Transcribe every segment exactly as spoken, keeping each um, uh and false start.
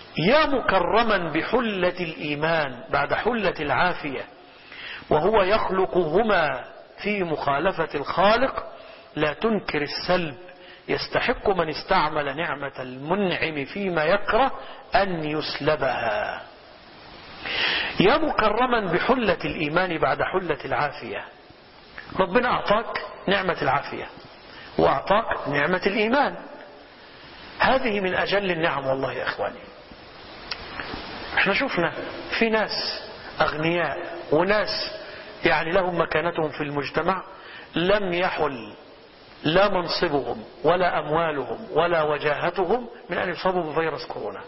يا مكرما بحلة الإيمان بعد حلة العافية وهو يخلقهما في مخالفة الخالق، لا تنكر السلب، يستحق من استعمل نعمة المنعم فيما يكره أن يسلبها. يا مكرما بحلة الإيمان بعد حلة العافية، ربنا أعطاك نعمة العافية وأعطاك نعمة الإيمان، هذه من أجل النعم والله يا أخواني. احنا شفنا في ناس أغنياء وناس يعني لهم مكانتهم في المجتمع لم يحل لا منصبهم ولا أموالهم ولا وجاهتهم من أن يصابوا بفيروس كورونا.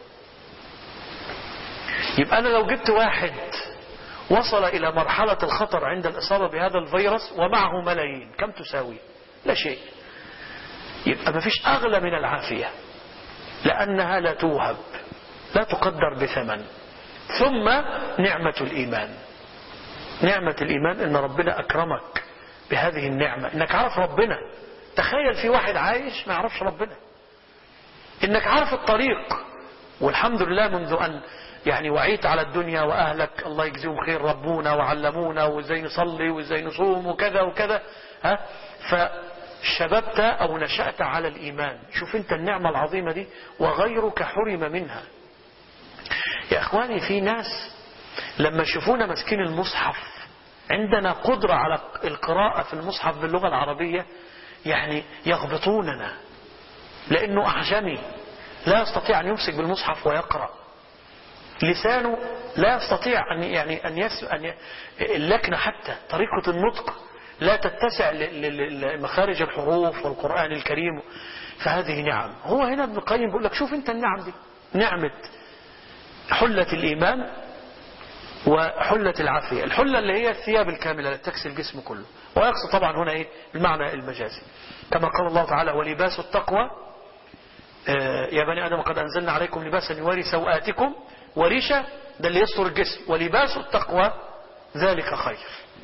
يبقى أنا لو جبت واحد وصل إلى مرحلة الخطر عند الإصابة بهذا الفيروس ومعه ملايين، كم تساوي؟ لا شيء. يبقى ما فيش أغلى من العافية، لأنها لا توهب، لا تقدر بثمن. ثم نعمة الإيمان، نعمة الإيمان إن ربنا أكرمك بهذه النعمة، إنك عارف ربنا. تخيل في واحد عايش ما يعرفش ربنا، إنك عارف الطريق، والحمد لله منذ أن يعني وعيت على الدنيا وأهلك الله يجزيهم خير ربونا وعلمونا وإزاي نصلي وإزاي نصوم وكذا وكذا، ها فشببت أو نشأت على الإيمان. شوف أنت النعمة العظيمة دي وغيرك حرم منها. يا أخواني في ناس لما يشوفونا مسكين المصحف، عندنا قدرة على القراءة في المصحف باللغة العربية، يعني يغبطوننا، لأنه أعجمي لا يستطيع أن يمسك بالمصحف ويقرأ، لسانه لا يستطيع أن يعني أن يس أن اللكنة حتى طريقة النطق لا تتسع لمخارج الحروف والقرآن الكريم. فهذه نعم. هو هنا ابن القيم بيقول لك شوف أنت النعم دي، نعمة حلة الإيمان وحلة العافية. الحلة اللي هي الثياب الكاملة التي تكسي الجسم كله، ويقصد طبعا هنا إيه المعنى المجازي، كما قال الله تعالى ولباس التقوى آه يا بني آدم قد أنزلنا عليكم لباسا يواري سوآتكم وريشة، ده اللي يستر الجسم، ولباس التقوى ذلك خير.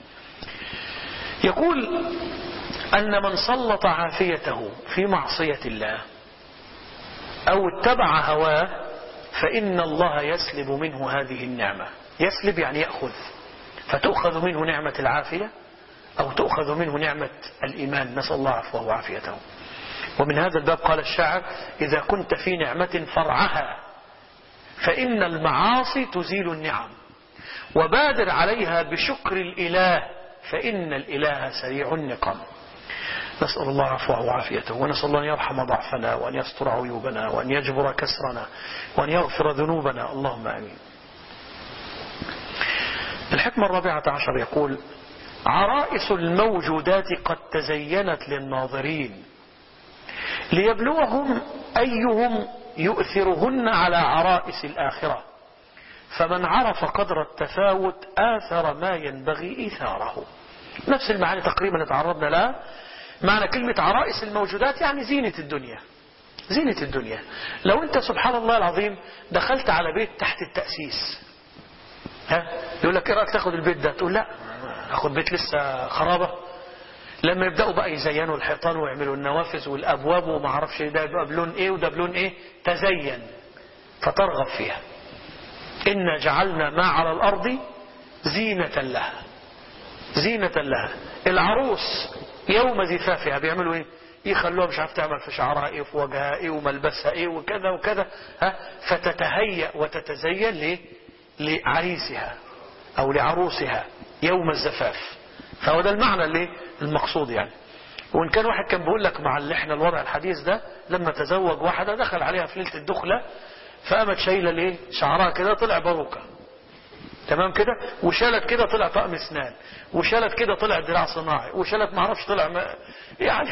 يقول أن من سلط عافيته في معصية الله أو اتبع هواه فإن الله يسلب منه هذه النعمة. يسلب يعني يأخذ، فتؤخذ منه نعمة العافية أو تؤخذ منه نعمة الإيمان، نسأل الله عفوه وعافيته. ومن هذا الباب قال الشاعر إذا كنت في نعمة فرعها فإن المعاصي تزيل النعم، وبادر عليها بشكر الإله فإن الإله سريع النقم. نسأل الله عفوه وعافيته، ونسأل الله أن يرحم ضعفنا وأن يستر عيوبنا وأن يجبر كسرنا وأن يغفر ذنوبنا، اللهم آمين. الحكمة الرابعة عشر يقول عرائس الموجودات قد تزينت للناظرين ليبلوهم أيهم يؤثرهن على عرائس الآخرة، فمن عرف قدر التفاوت آثر ما ينبغي إيثاره. نفس المعاني تقريبا تعرضنا لها. معنى كلمة عرائس الموجودات يعني زينة الدنيا، زينة الدنيا. لو أنت سبحان الله العظيم دخلت على بيت تحت التأسيس، ها يقول لك إيه رأيك تاخد البيت ده؟ تقول لا أخذ بيت لسه خرابة. لما يبدأوا بقى يزينوا الحيطان ويعملوا النوافذ والأبواب وما عرفش ده يبقى بلون إيه وده بلون إيه، تزين فترغب فيها. إنا جعلنا ما على الأرض زينة لها، زينة لها. العروس يوم زفافها بيعملوا إيه؟ يخلوها مش عارف تعمل في شعرها إيه وفي وجهها إيه وملبسها إيه وكذا وكذا، ها فتتهيأ وتتزين ليه؟ لعريسها أو لعروسها يوم الزفاف. فهو ده المعنى اللي المقصود يعني. وإن كان واحد كان بيقول لك مع اللي احنا الوضع الحديث ده، لما تزوج واحدة دخل عليها في ليلة الدخلة فقامت شايلة ليه شعرها كده طلع باروكة، تمام كده، وشالت كده طلع طقم اسنان، وشالت كده طلع دراع صناعي، وشالت ما اعرفش طلع ما يعني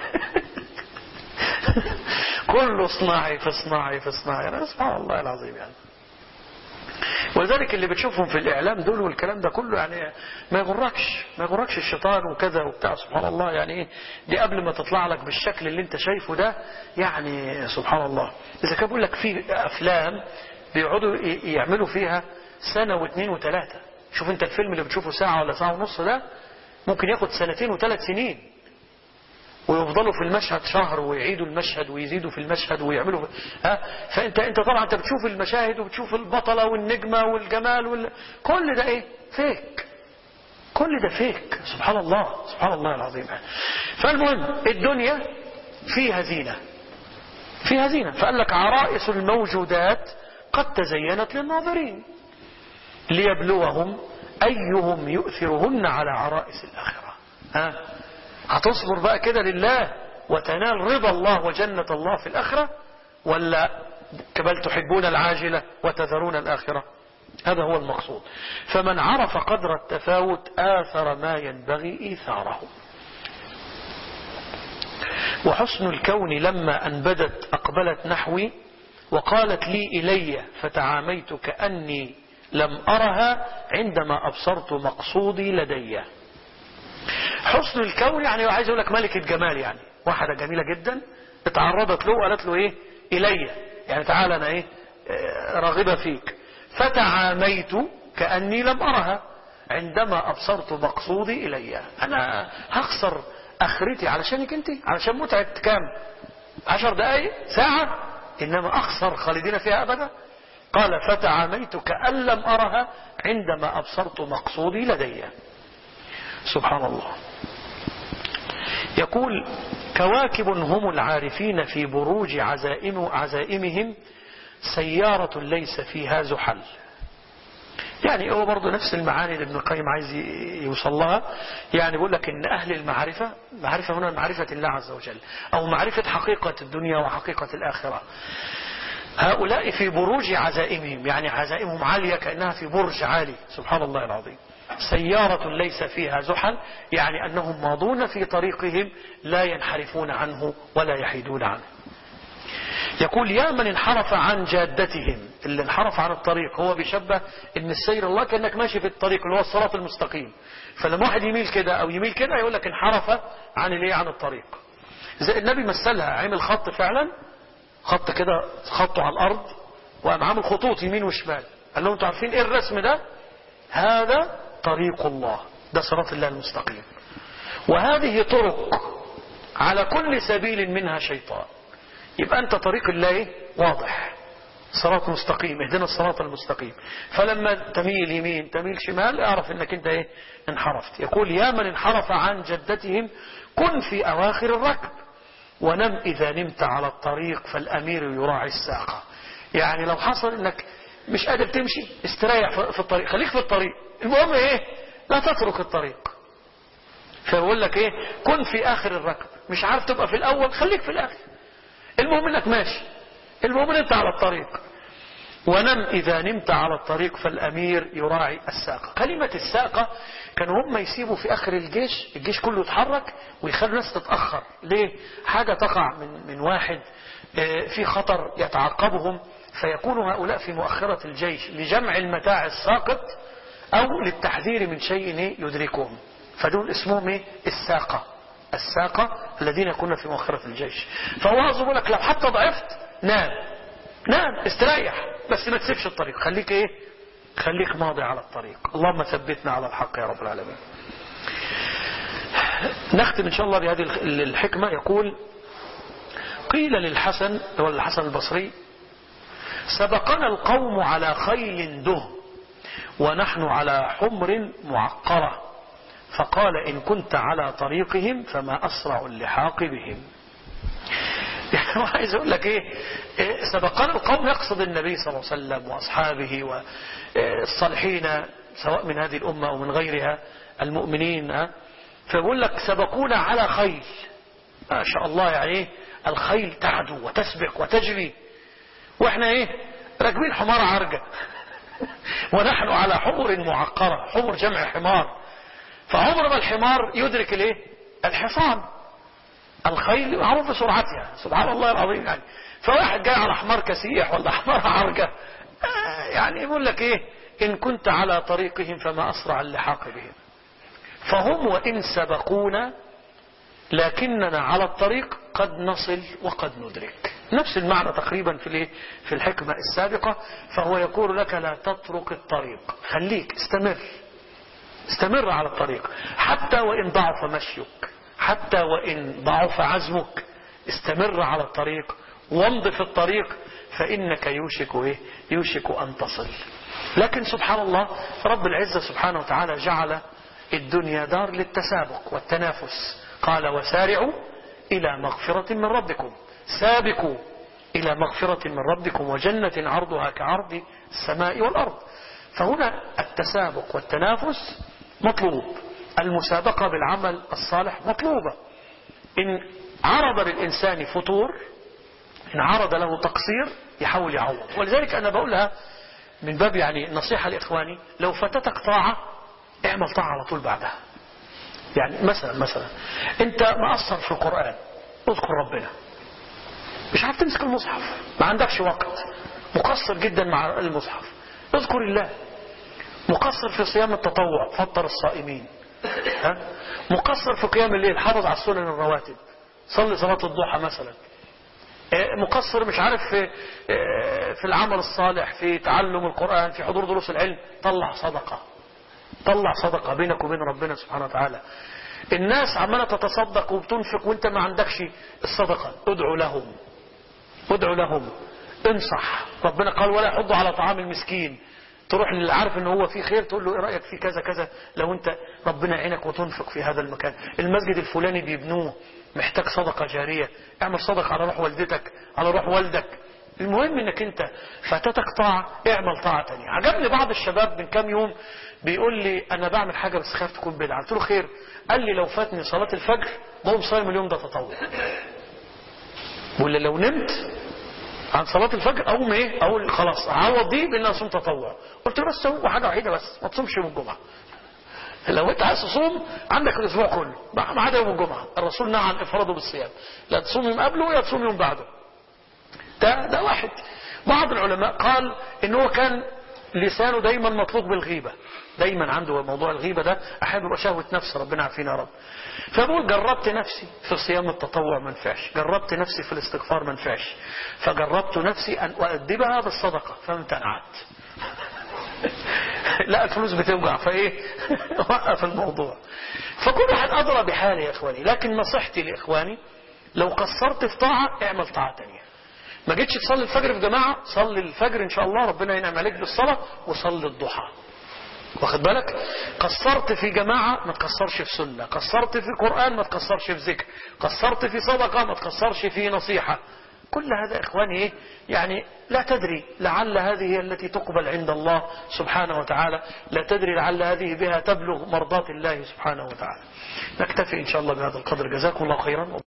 كله صناعي في صناعي في صناعي. سبحان الله العظيم يعني. ولذلك اللي بتشوفهم في الإعلام دول والكلام ده كله يعني ما يغركش ما يغركش الشيطان وكذا وبتاع. سبحان الله يعني ايه دي قبل ما تطلع لك بالشكل اللي انت شايفه ده يعني سبحان الله. إذا كان بقول لك في أفلام بيقعدوا يعملوا فيها سنة واثنين وثلاثة. شوف انت الفيلم اللي بتشوفه ساعة ولا ساعة ونص ده ممكن ياخد سنتين وثلاث سنين ويفضلوا في المشهد شهر ويعيدوا المشهد ويزيدوا في المشهد ويعملوا ها. فانت انت طبعا انت بتشوف المشاهد وبتشوف البطلة والنجمة والجمال وال... كل ده ايه فيك، كل ده فيك. سبحان الله سبحان الله العظيم. فالمهم الدنيا فيها زينة، فيها زينة. فقال لك عرائس الموجودات قد تزينت للناظرين ليبلوهم أيهم يؤثرهن على عرائس الآخرة. ها هتصبر بقى كده لله وتنال رضا الله وجنة الله في الآخرة، ولا بل تحبون العاجلة وتذرون الآخرة؟ هذا هو المقصود. فمن عرف قدر التفاوت آثر ما ينبغي إيثاره. وحسن الكون لما أنبدت أقبلت نحوي وقالت لي إلي فتعاميت كأني لم أرها عندما أبصرت مقصودي لدي. حسن الكون يعني عايز أقول لك ملكة جمال، يعني واحدة جميلة جدا اتعرضت له وقالت له إيه إلي، يعني تعال أنا إيه راغبة فيك. فتعاميت كأني لم أرها عندما أبصرت مقصودي إلي. أنا هخسر أخرتي علشانك أنت، علشان متعة كام عشر دقائق ساعة، إنما أخسر خالدين فيها أبدا. قال فتعاميت كأن لم أرها عندما أبصرت مقصودي لدي. سبحان الله. يقول كواكب هم العارفين في بروج عزائم عزائمهم سيارة ليس فيها زحل. يعني هو برضه نفس المعاني اللي ابن القيم عايز يوصل لها. يعني بيقول لك ان اهل المعرفة، معرفة هنا معرفة الله عز وجل او معرفة حقيقة الدنيا وحقيقة الآخرة، هؤلاء في بروج عزائمهم، يعني عزائمهم عالية كأنها في برج عالي. سبحان الله العظيم. سيارة ليس فيها زحل، يعني أنهم ماضون في طريقهم لا ينحرفون عنه ولا يحيدون عنه. يقول يا من انحرف عن جادتهم، اللي انحرف عن الطريق هو بيشبه ان السير الله كأنك ماشي في الطريق اللي هو الصراط المستقيم، فلما واحد يميل كده او يميل كده يقول لك انحرف عن الايه عن الطريق. زي النبي مثلها، عمل خط فعلا، خط كده خطه على الارض وقام عامل خطوط يمين وشمال، قال لهم انتوا عارفين ايه الرسم ده؟ هذا طريق الله، ده صراط الله المستقيم، وهذه طرق على كل سبيل منها شيطان. يبقى أنت طريق الله واضح، صراط مستقيم، اهدنا الصراط المستقيم. فلما تميل يمين تميل شمال اعرف انك انت ايه انحرفت. يقول يا من انحرف عن جدتهم كن في أواخر الركب ونم إذا نمت على الطريق فالأمير يراعي الساقة. يعني لو حصل انك مش قادر تمشي استريح في الطريق، خليك في الطريق، المهم ايه لا تترك الطريق. فيقول لك ايه كن في آخر الركب، مش عارف تبقى في الأول خليك في الآخر، المهم انك ماشي، المهم ان انت على الطريق. ونم إذا نمت على الطريق فالأمير يراعي الساقة. كلمة الساقة كانوا هم يسيبوا في آخر الجيش، الجيش كله يتحرك ويخلوا الناس تتأخر. ليه؟ حاجة تقع من, من واحد في خطر يتعقبهم، فيكون هؤلاء في مؤخرة الجيش لجمع المتاع الساقط أو للتحذير من شيء يدركهم، فدول اسمهم ايه الساقة. الساقة الذين يكونوا في مؤخرة الجيش. فهو عاوز لك لو حتى ضعفت نام نام استريح، بس ما تسيبش الطريق، خليك ايه خليك ماضي على الطريق. اللهم ثبتنا على الحق يا رب العالمين. نختم ان شاء الله بهذه الحكمة. يقول قيل للحسن هو الحسن البصري سبقنا القوم على خيل دهم ونحن على حمر معقرة، فقال إن كنت على طريقهم فما أسرع اللحاق بهم. يعني عايز أقول لك إيه سبقنا القوم، يقصد النبي صلى الله عليه وسلم وأصحابه والصالحين سواء من هذه الأمة أو من غيرها المؤمنين. فيقول لك سبقونا على خيل، ما شاء الله، يعني الخيل تعدو وتسبق وتجري، وإحنا إيه راكبين حمار عرجة ونحن على حمر معقرة. حمر جمع حمار، فعمر ما الحمار يدرك الايه الحصان. الخيل معروف بسرعتها سبحان الله العظيم. يعني فواحد جاي على حمار كسيح ولا حمار عرجة يعني يقول لك ايه ان كنت على طريقهم فما اسرع اللحاق بهم. فهم وان سبقونا لكننا على الطريق قد نصل وقد ندرك. نفس المعنى تقريبا في الايه في الحكمة السابقة. فهو يقول لك لا تترك الطريق، خليك استمر استمر على الطريق حتى وإن ضعف مشيك، حتى وإن ضعف عزمك استمر على الطريق وامض في الطريق، فإنك يوشك إيه؟ يوشك أن تصل. لكن سبحان الله رب العزة سبحانه وتعالى جعل الدنيا دار للتسابق والتنافس، قال وسارعوا إلى مغفرة من ربكم، سابقوا إلى مغفرة من ربكم وجنة عرضها كعرض السماء والأرض. فهنا التسابق والتنافس مطلوب، المسابقة بالعمل الصالح مطلوبة. إن عرض للإنسان فتور، إن عرض له تقصير يحاول يعوض. ولذلك أنا بقولها من باب يعني نصيحة لإخواني، لو فاتتك طاعة اعمل طاعة على طول بعدها. يعني مثلا مثلا أنت مقصر في القرآن، اذكر ربنا. مش عارف تمسك المصحف، ما عندكش وقت، مقصر جدا مع المصحف، اذكر الله. مقصر في صيام التطوع، فطر الصائمين. ها؟ مقصر في قيام الليل، حافظ على السنن الرواتب، صلي صلاة الضحى مثلا. مقصر مش عارف في في العمل الصالح، في تعلم القرآن، في حضور دروس العلم، طلع صدقة، طلع صدقة بينك وبين ربنا سبحانه وتعالى. الناس عمالة تتصدق وبتنفق وانت ما عندكش الصدقة، ادعو لهم، ادعو لهم، انصح. ربنا قال ولا يحض على طعام المسكين. تروح اللي عارف ان هو فيه خير تقول له ايه رأيك في كذا كذا، لو انت ربنا يعينك وتنفق في هذا المكان. المسجد الفلاني بيبنوه محتاج صدقة جارية، اعمل صدقة على روح والدتك، على روح والدك. المهم انك انت فاتتك طاعة اعمل طاعة تانية. عجبني بعض الشباب من كام يوم بيقول لي انا بعمل حاجة بس خايف تكون بدعة. قلت له خير. قال لي لو فاتني صلاة الفجر بقوم صايم اليوم ده تطوع، ولا لو نمت عن صلاة الفجر اقوم ايه اقول خلاص اعوض دي بان اصوم تطوع. قلت له بس هو حاجة وحيدة بس، ما تصومش يوم الجمعة. لو انت عايز تصوم عندك الاسبوع كله ما عدا يوم الجمعة، الرسول نهى عن افراده بالصيام، لا تصوم يوم قبله ولا تصوم يوم بعده. ده ده واحد. بعض العلماء قال ان هو كان لسانه دايما مطلوق بالغيبة، دايما عنده موضوع الغيبة ده احيانا بيبقى شهوة نفس، ربنا عافينا يا رب. فبقول جربت نفسي في صيام التطوع ما نفعش، جربت نفسي في الاستغفار ما نفعش، فجربت نفسي ان اؤدبها بالصدقة فامتنعت. لا الفلوس بتوجع فايه وقف الموضوع. فكل واحد ادرى بحاله يا اخواني. لكن نصيحتي لاخواني لو قصرت في طاعة اعمل طاعة تانية. ما جيتش تصلي الفجر في جماعة، صلي الفجر ان شاء الله ربنا ينعم عليك بالصلاة، وصلي الضحى. واخد بالك؟ قصرت في جماعة ما تقصرش في سنة، قصرت في قرآن ما تقصرش في ذكر، قصرت في صدقة ما تقصرش في نصيحة. كل هذا إخواني إيه؟ يعني لا تدري لعل هذه هي التي تقبل عند الله سبحانه وتعالى، لا تدري لعل هذه بها تبلغ مرضات الله سبحانه وتعالى. نكتفي إن شاء الله بهذا القدر. جزاكم الله خيرا.